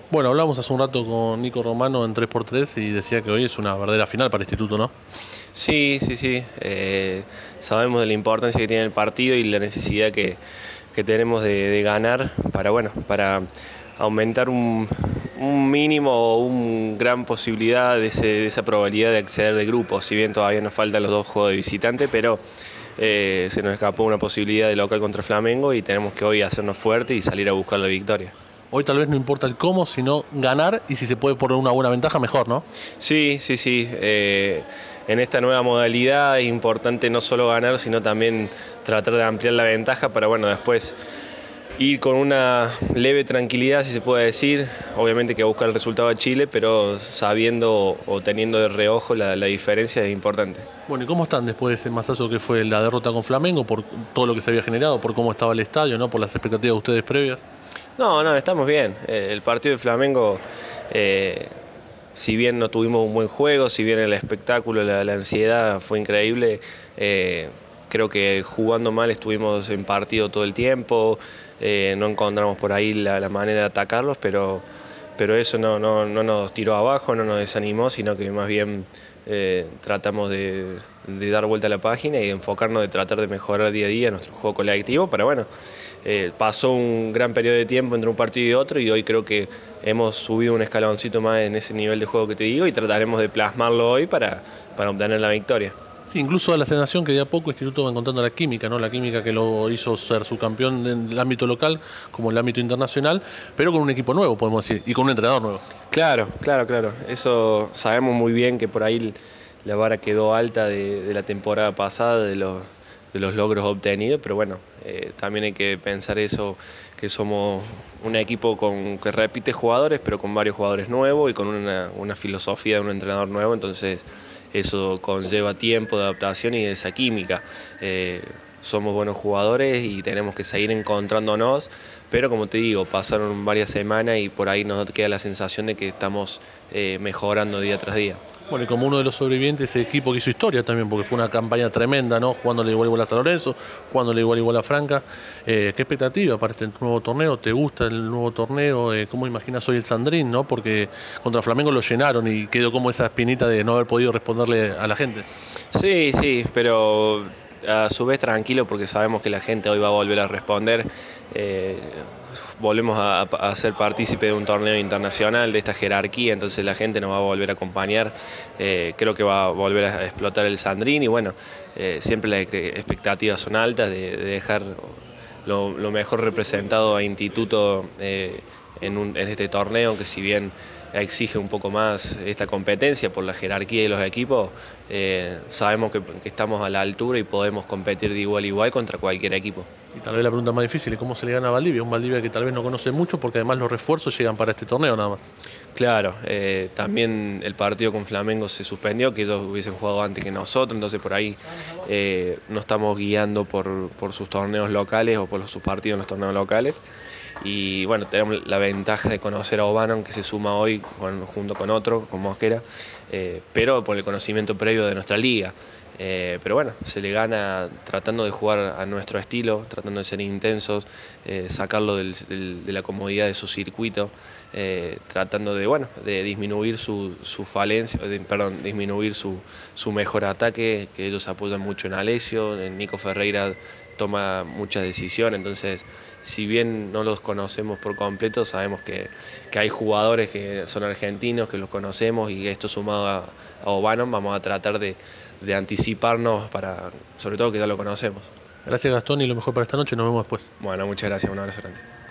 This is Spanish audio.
Bueno, hablamos hace un rato con Nico Romano en 3x3 y decía que hoy es una verdadera final para el Instituto, ¿no? Sí, sí, sí. Sabemos de la importancia que tiene el partido y la necesidad que tenemos de ganar para, bueno, para aumentar un mínimo o una gran posibilidad de esa probabilidad de acceder de grupo. Si bien todavía nos faltan los dos juegos de visitante, pero se nos escapó una posibilidad de local contra Flamengo y tenemos que hoy hacernos fuerte y salir a buscar la victoria. Hoy tal vez no importa el cómo, sino ganar y si se puede poner una buena ventaja, mejor, ¿no? Sí, sí, sí. En esta nueva modalidad es importante no solo ganar, sino también tratar de ampliar la ventaja para, bueno, después ir con una leve tranquilidad, si se puede decir. Obviamente que buscar el resultado de Chile, pero sabiendo o teniendo de reojo la diferencia es importante. Bueno, ¿y cómo están después de ese masazo que fue la derrota con Flamengo, por todo lo que se había generado, por cómo estaba el estadio, ¿no? Por las expectativas de ustedes previas? No, no, estamos bien. El partido de Flamengo, eh, si bien no tuvimos un buen juego, si bien el espectáculo, la ansiedad fue increíble, eh, creo que jugando mal estuvimos en partido todo el tiempo, no encontramos por ahí la manera de atacarlos, pero eso no nos tiró abajo, no nos desanimó, sino que más bien tratamos de dar vuelta a la página y enfocarnos de tratar de mejorar día a día nuestro juego colectivo, pero bueno, pasó un gran periodo de tiempo entre un partido y otro y hoy creo que hemos subido un escaloncito más en ese nivel de juego que te digo y trataremos de plasmarlo hoy para obtener la victoria. Sí, incluso da la sensación que de a poco el Instituto va encontrando la química, ¿no? La química que lo hizo ser subcampeón en el ámbito local como en el ámbito internacional, pero con un equipo nuevo, podemos decir, y con un entrenador nuevo. Claro, claro, claro. Eso sabemos muy bien que por ahí la vara quedó alta de la temporada pasada, de los logros obtenidos, pero bueno, también hay que pensar eso, que somos un equipo que repite jugadores, pero con varios jugadores nuevos y con una filosofía de un entrenador nuevo, entonces eso conlleva tiempo de adaptación y de esa química. Somos buenos jugadores y tenemos que seguir encontrándonos, pero como te digo, pasaron varias semanas y por ahí nos queda la sensación de que estamos mejorando día tras día. Bueno, y como uno de los sobrevivientes, ese equipo que hizo historia también, porque fue una campaña tremenda, ¿no? Jugándole igual a San Lorenzo, jugándole igual a Franca. ¿Qué expectativa para este nuevo torneo? ¿Te gusta el nuevo torneo? ¿Cómo imaginas hoy el Sandrín, no? Porque contra Flamengo lo llenaron y quedó como esa espinita de no haber podido responderle a la gente. Sí, sí, pero a su vez tranquilo porque sabemos que la gente hoy va a volver a responder. Eh, Volvemos a ser partícipe de un torneo internacional de esta jerarquía, entonces la gente nos va a volver a acompañar. Creo que va a volver a explotar el Sandrín y bueno, siempre las expectativas son altas de dejar lo mejor representado a Instituto en este torneo, aunque si bien exige un poco más esta competencia por la jerarquía de los equipos, sabemos que estamos a la altura y podemos competir de igual a igual contra cualquier equipo. Y tal vez la pregunta más difícil es cómo se le gana a Valdivia. Un Valdivia que tal vez no conoce mucho porque además los refuerzos llegan para este torneo nada más. Claro, también el partido con Flamengo se suspendió, que ellos hubiesen jugado antes que nosotros, entonces por ahí no estamos guiando por sus torneos locales o por sus partidos en los torneos locales. Y bueno, tenemos la ventaja de conocer a Obanon, que se suma hoy junto con otro, con Mosquera, pero por el conocimiento previo de nuestra liga. Pero bueno, se le gana tratando de jugar a nuestro estilo, tratando de ser intensos, sacarlo de la comodidad de su circuito, tratando de, bueno, de disminuir su falencia, perdón, disminuir su mejor ataque, que ellos apoyan mucho en Alessio, en Nico Ferreira toma muchas decisiones, entonces si bien no los conocemos por completo, sabemos que hay jugadores que son argentinos, que los conocemos y esto sumado a Obanon vamos a tratar de anticiparnos para, sobre todo que ya lo conocemos. Gracias Gastón y lo mejor para esta noche. Nos vemos después. Bueno, muchas gracias, un abrazo grande.